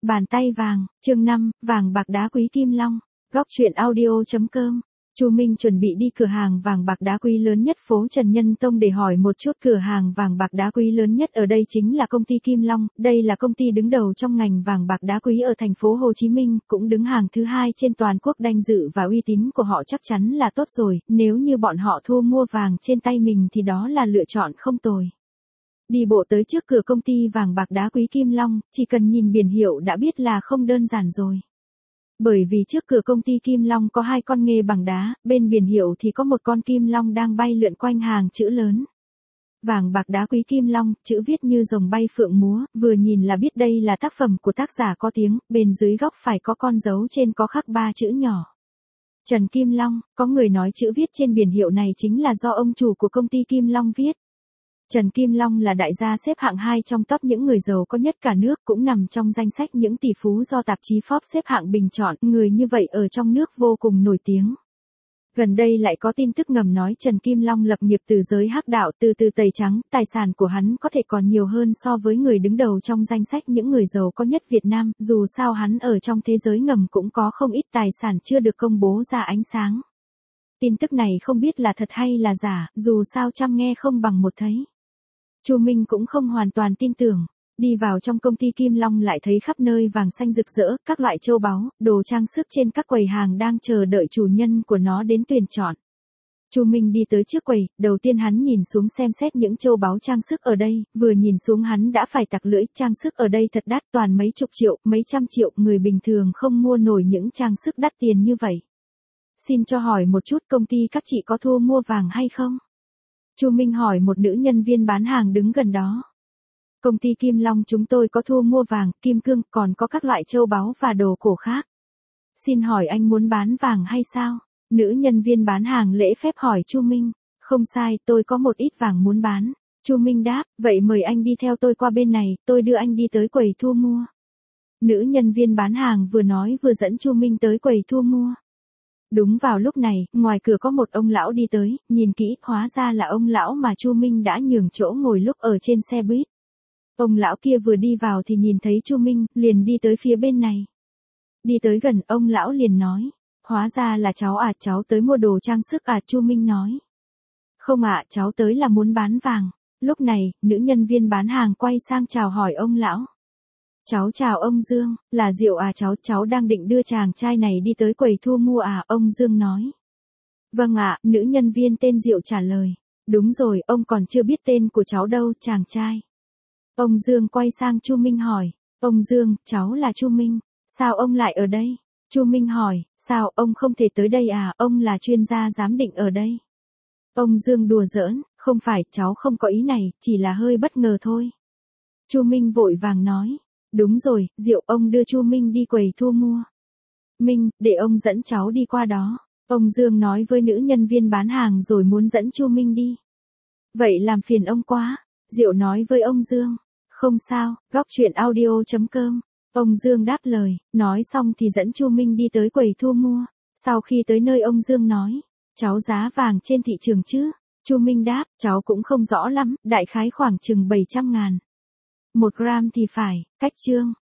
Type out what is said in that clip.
Bàn tay vàng, chương 5, vàng bạc đá quý Kim Long. Góc truyện audio.com. Chu Minh chuẩn bị đi cửa hàng vàng bạc đá quý lớn nhất phố Trần Nhân Tông để hỏi một chút. Cửa hàng vàng bạc đá quý lớn nhất ở đây chính là công ty Kim Long, đây là công ty đứng đầu trong ngành vàng bạc đá quý ở thành phố Hồ Chí Minh, cũng đứng hàng thứ 2 trên toàn quốc. Danh dự và uy tín của họ chắc chắn là tốt rồi, nếu như bọn họ thu mua vàng trên tay mình thì đó là lựa chọn không tồi. Đi bộ tới trước cửa công ty vàng bạc đá quý Kim Long, chỉ cần nhìn biển hiệu đã biết là không đơn giản rồi. Bởi vì trước cửa công ty Kim Long có 2 con nghê bằng đá, bên biển hiệu thì có một con kim long đang bay lượn quanh hàng chữ lớn. Vàng bạc đá quý Kim Long, chữ viết như rồng bay phượng múa, vừa nhìn là biết đây là tác phẩm của tác giả có tiếng, bên dưới góc phải có con dấu trên có khắc 3 chữ nhỏ. Trần Kim Long, có người nói chữ viết trên biển hiệu này chính là do ông chủ của công ty Kim Long viết. Trần Kim Long là đại gia xếp hạng 2 trong top những người giàu có nhất cả nước, cũng nằm trong danh sách những tỷ phú do tạp chí Forbes xếp hạng bình chọn. Người như vậy ở trong nước vô cùng nổi tiếng. Gần đây lại có tin tức ngầm nói Trần Kim Long lập nghiệp từ giới hắc đạo, từ tẩy trắng, tài sản của hắn có thể còn nhiều hơn so với người đứng đầu trong danh sách những người giàu có nhất Việt Nam, dù sao hắn ở trong thế giới ngầm cũng có không ít tài sản chưa được công bố ra ánh sáng. Tin tức này không biết là thật hay là giả, dù sao trăm nghe không bằng một thấy. Chu Minh cũng không hoàn toàn tin tưởng. Đi vào trong công ty Kim Long lại thấy khắp nơi vàng xanh rực rỡ, các loại châu báu, đồ trang sức trên các quầy hàng đang chờ đợi chủ nhân của nó đến tuyển chọn. Chu Minh đi tới trước quầy, đầu tiên hắn nhìn xuống xem xét những châu báu trang sức ở đây, vừa nhìn xuống hắn đã phải tặc lưỡi, trang sức ở đây thật đắt, toàn mấy chục triệu, mấy trăm triệu, người bình thường không mua nổi những trang sức đắt tiền như vậy. Xin cho hỏi một chút, công ty các chị có thu mua vàng hay không? Chu Minh hỏi một nữ nhân viên bán hàng đứng gần đó. Công ty Kim Long chúng tôi có thu mua vàng, kim cương, còn có các loại châu báu và đồ cổ khác. Xin hỏi anh muốn bán vàng hay sao? Nữ nhân viên bán hàng lễ phép hỏi Chu Minh. Không sai, tôi có một ít vàng muốn bán. Chu Minh đáp, vậy mời anh đi theo tôi qua bên này, tôi đưa anh đi tới quầy thu mua. Nữ nhân viên bán hàng vừa nói vừa dẫn Chu Minh tới quầy thu mua. Đúng vào lúc này, ngoài cửa có một ông lão đi tới, nhìn kỹ, hóa ra là ông lão mà Chu Minh đã nhường chỗ ngồi lúc ở trên xe buýt. Ông lão kia vừa đi vào thì nhìn thấy Chu Minh, liền đi tới phía bên này. Đi tới gần, ông lão liền nói, hóa ra là cháu à, cháu tới mua đồ trang sức à, Chu Minh nói. Không ạ, cháu tới là muốn bán vàng. Lúc này, nữ nhân viên bán hàng quay sang chào hỏi ông lão. Cháu chào ông Dương, là Diệu à, cháu đang định đưa chàng trai này đi tới quầy thu mua à, ông Dương nói. Vâng ạ, nữ nhân viên tên Diệu trả lời. Đúng rồi, ông còn chưa biết tên của cháu đâu, chàng trai. Ông Dương quay sang Chu Minh hỏi, ông Dương, cháu là Chu Minh, sao ông lại ở đây? Chu Minh hỏi, sao ông không thể tới đây à, ông là chuyên gia giám định ở đây. Ông Dương đùa giỡn, không phải, cháu không có ý này, chỉ là hơi bất ngờ thôi. Chu Minh vội vàng nói. Đúng rồi, Diệu, ông đưa Chu Minh đi quầy thu mua. Minh, để ông dẫn cháu đi qua đó. Ông Dương nói với nữ nhân viên bán hàng rồi muốn dẫn Chu Minh đi. Vậy làm phiền ông quá. Diệu nói với ông Dương. Không sao, góc truyện audio.com. Ông Dương đáp lời, nói xong thì dẫn Chu Minh đi tới quầy thu mua. Sau khi tới nơi ông Dương nói, cháu giá vàng trên thị trường chứ? Chu Minh đáp, cháu cũng không rõ lắm, đại khái khoảng chừng 700.000. 1 gram thì phải, cách chương.